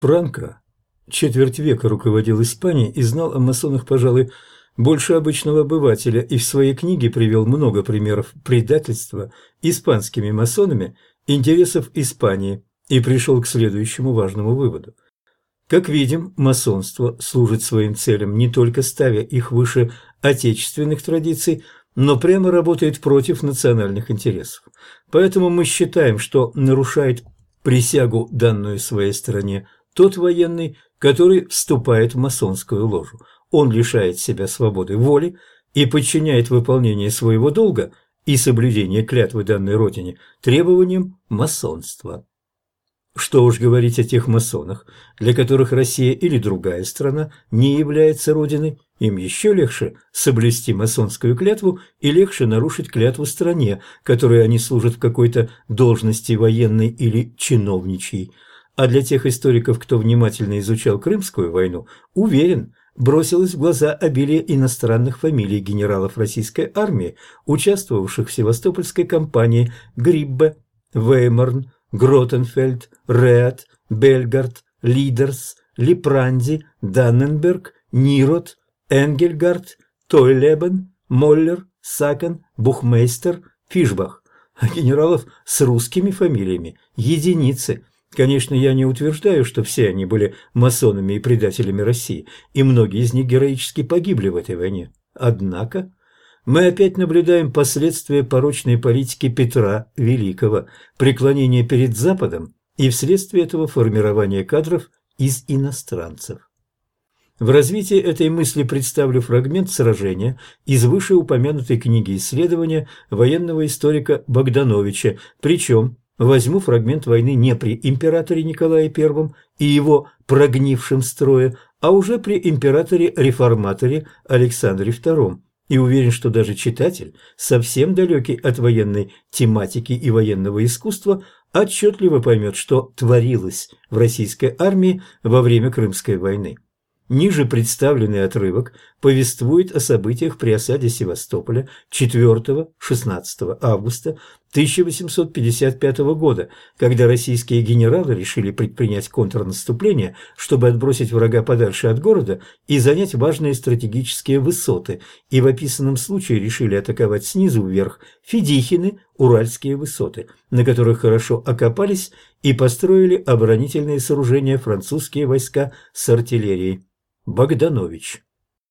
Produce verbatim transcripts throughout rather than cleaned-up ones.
Франко четверть века руководил Испанией и знал о масонах, пожалуй, больше обычного обывателя, и в своей книге привел много примеров предательства испанскими масонами интересов Испании и пришел к следующему важному выводу. Как видим, масонство служит своим целям, не только ставя их выше отечественных традиций, но прямо работает против национальных интересов. Поэтому мы считаем, что нарушает присягу, данную своей стране, тот военный, который вступает в масонскую ложу. Он лишает себя свободы воли и подчиняет выполнение своего долга и соблюдение клятвы данной родине требованиям масонства. Что уж говорить о тех масонах, для которых Россия или другая страна не является родиной, им еще легче соблюсти масонскую клятву и легче нарушить клятву стране, которой они служат в какой-то должности военной или чиновничьей. А для тех историков, кто внимательно изучал Крымскую войну, уверен, бросилось в глаза обилие иностранных фамилий генералов российской армии, участвовавших в Севастопольской кампании: Гриббе, Веймарн, Гротенфельд, Реат, Бельгард, Лидерс, Липранди, Данненберг, Нирот, Энгельгард, Тойлебен, Моллер, Сакен, Бухмейстер, Фишбах. А генералов с русскими фамилиями – единицы. Конечно, я не утверждаю, что все они были масонами и предателями России, и многие из них героически погибли в этой войне. Однако мы опять наблюдаем последствия порочной политики Петра Великого, преклонения перед Западом и вследствие этого формирования кадров из иностранцев. В развитии этой мысли представлю фрагмент сражения из вышеупомянутой книги исследования военного историка Богдановича, причем возьму фрагмент войны не при императоре Николае Первом и его прогнившем строе, а уже при императоре-реформаторе Александре Втором. И уверен, что даже читатель, совсем далекий от военной тематики и военного искусства, отчетливо поймет, что творилось в российской армии во время Крымской войны. Ниже представленный отрывок повествует о событиях при осаде Севастополя четвёртого-шестнадцатого августа тысяча восемьсот пятьдесят пятого года, когда российские генералы решили предпринять контрнаступление, чтобы отбросить врага подальше от города и занять важные стратегические высоты, и в описанном случае решили атаковать снизу вверх Федихины, Уральские высоты, на которых хорошо окопались и построили оборонительные сооружения французские войска с артиллерией. Богданович.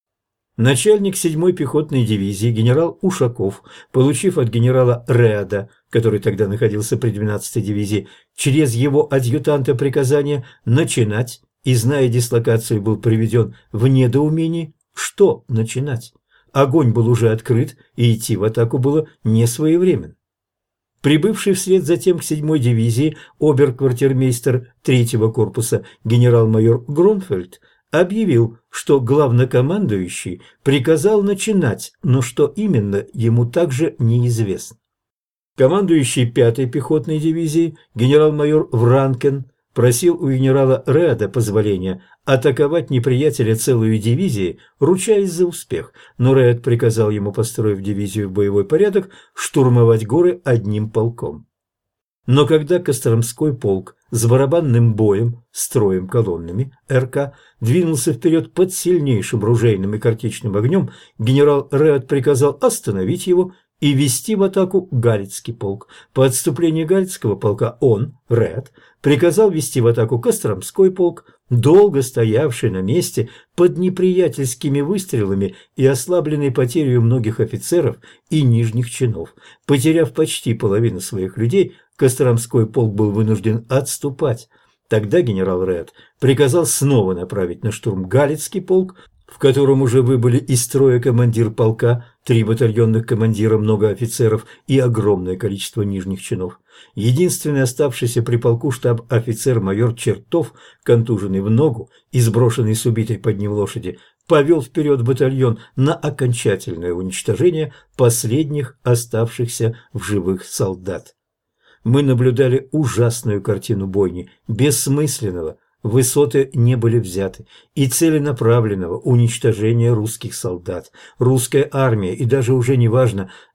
Начальник седьмой пехотной дивизии генерал Ушаков, получив от генерала Реада, который тогда находился при двенадцатой дивизии, через его адъютанта приказание начинать, и, зная дислокацию, был приведен в недоумение, что начинать. Огонь был уже открыт, и идти в атаку было несвоевременно. Прибывший вслед за тем к седьмой дивизии обер-квартирмейстер третьего корпуса генерал-майор Гронфельд объявил, что главнокомандующий приказал начинать, но что именно, ему также неизвестно. Командующий пятой пехотной дивизией генерал-майор Вранкен просил у генерала Реада позволения атаковать неприятеля целую дивизию, ручаясь за успех, но Реад приказал ему, построив дивизию в боевой порядок, штурмовать горы одним полком. Но когда Костромской полк с барабанным боем, строем колоннами РК двинулся вперед под сильнейшим ружейным и картечным огнем, генерал Реад приказал остановить его и вести в атаку Галицкий полк. По отступлении Галицкого полка он, Реад, приказал вести в атаку Костромской полк, долго стоявший на месте под неприятельскими выстрелами и ослабленный потерей многих офицеров и нижних чинов. Потеряв почти половину своих людей, Костромской полк был вынужден отступать. Тогда генерал Реад приказал снова направить на штурм Галицкий полк, в котором уже выбыли из строя командир полка, три батальонных командира, много офицеров и огромное количество нижних чинов. Единственный оставшийся при полку штаб-офицер майор Чертов, контуженный в ногу и сброшенный с убитой под ним лошади, повел вперед батальон на окончательное уничтожение последних оставшихся в живых солдат. Мы наблюдали ужасную картину бойни, бессмысленного, высоты не были взяты, и целенаправленного уничтожения русских солдат. Русская армия, и даже уже не важно,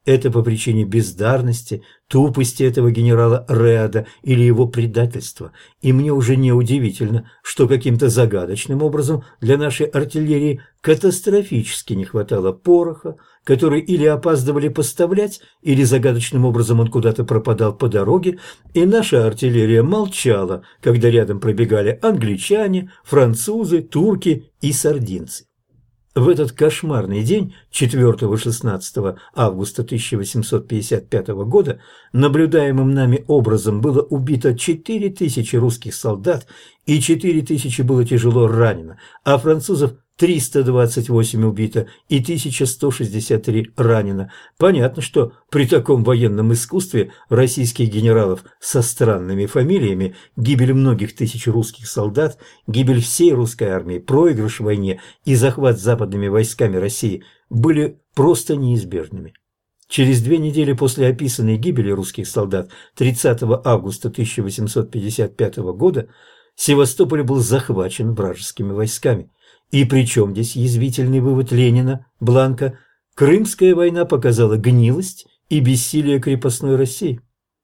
Это по причине бездарности, тупости этого генерала Реада или его предательства. И мне уже не удивительно, что каким-то загадочным образом для нашей артиллерии катастрофически не хватало пороха, который или опаздывали поставлять, или загадочным образом он куда-то пропадал по дороге, и наша артиллерия молчала, когда рядом пробегали англичане, французы, турки и сардинцы. В этот кошмарный день, четвёртого-шестнадцатого августа тысяча восемьсот пятьдесят пятого года, наблюдаемым нами образом было убито четыре тысячи русских солдат и четыре тысячи было тяжело ранено, а французов триста двадцать восемь убито и тысяча сто шестьдесят три ранено. Понятно, что при таком военном искусстве российских генералов со странными фамилиями, гибель многих тысяч русских солдат, гибель всей русской армии, проигрыш в войне и захват западными войсками России были просто неизбежными. Через две недели после описанной гибели русских солдат тридцатого августа тысяча восемьсот пятьдесят пятого года Севастополь был захвачен вражескими войсками. И причем здесь язвительный вывод Ленина, Бланка: Крымская война показала гнилость и бессилие крепостной России.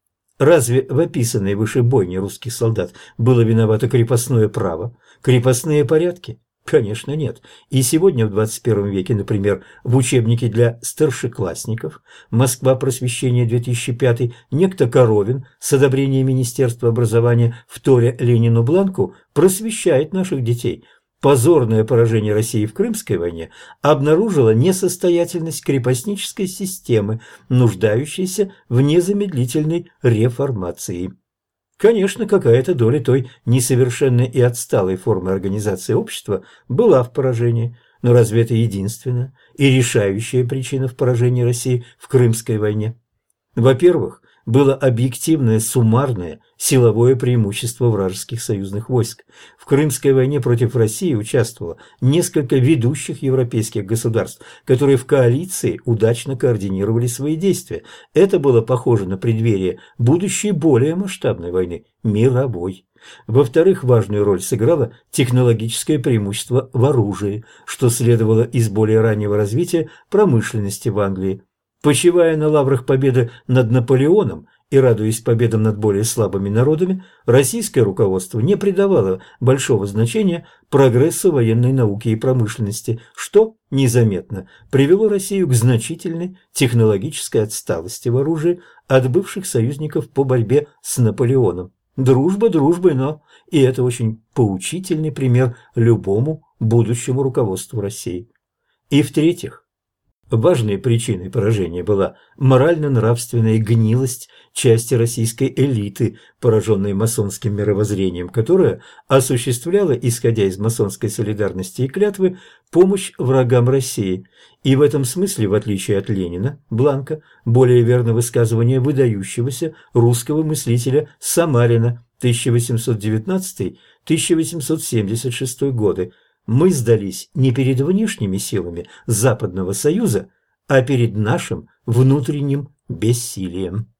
Разве в описанной выше бойне русских солдат было виновато крепостное право, крепостные порядки? Конечно, нет. И сегодня, в двадцать первом веке, например, в учебнике для старшеклассников «Москва. Просвещение. две тысячи пятый» некто Коровин с одобрения Министерства образования, вторя Ленину Бланку, просвещает наших детей. Позорное поражение России в Крымской войне обнаружило несостоятельность крепостнической системы, нуждающейся в незамедлительной реформации. Конечно, какая-то доля той несовершенной и отсталой формы организации общества была в поражении, но разве это единственная и решающая причина в поражении России в Крымской войне? Во-первых, было объективное суммарное силовое преимущество вражеских союзных войск. В Крымской войне против России участвовало несколько ведущих европейских государств, которые в коалиции удачно координировали свои действия. Это было похоже на преддверие будущей более масштабной войны – мировой. Во-вторых, важную роль сыграло технологическое преимущество в оружии, что следовало из более раннего развития промышленности в Англии. Почивая на лаврах победы над Наполеоном и радуясь победам над более слабыми народами, российское руководство не придавало большого значения прогрессу военной науки и промышленности, что незаметно привело Россию к значительной технологической отсталости в оружии от бывших союзников по борьбе с Наполеоном. Дружба дружбой, но и это очень поучительный пример любому будущему руководству России. И в-третьих, важной причиной поражения была морально-нравственная гнилость части российской элиты, пораженной масонским мировоззрением, которая осуществляла, исходя из масонской солидарности и клятвы, помощь врагам России. И в этом смысле, в отличие от Ленина, Бланка, более верно высказывание выдающегося русского мыслителя Самарина тысяча восемьсот девятнадцатый — тысяча восемьсот семьдесят шестой годы: мы сдались не перед внешними силами Западного Союза, а перед нашим внутренним бессилием.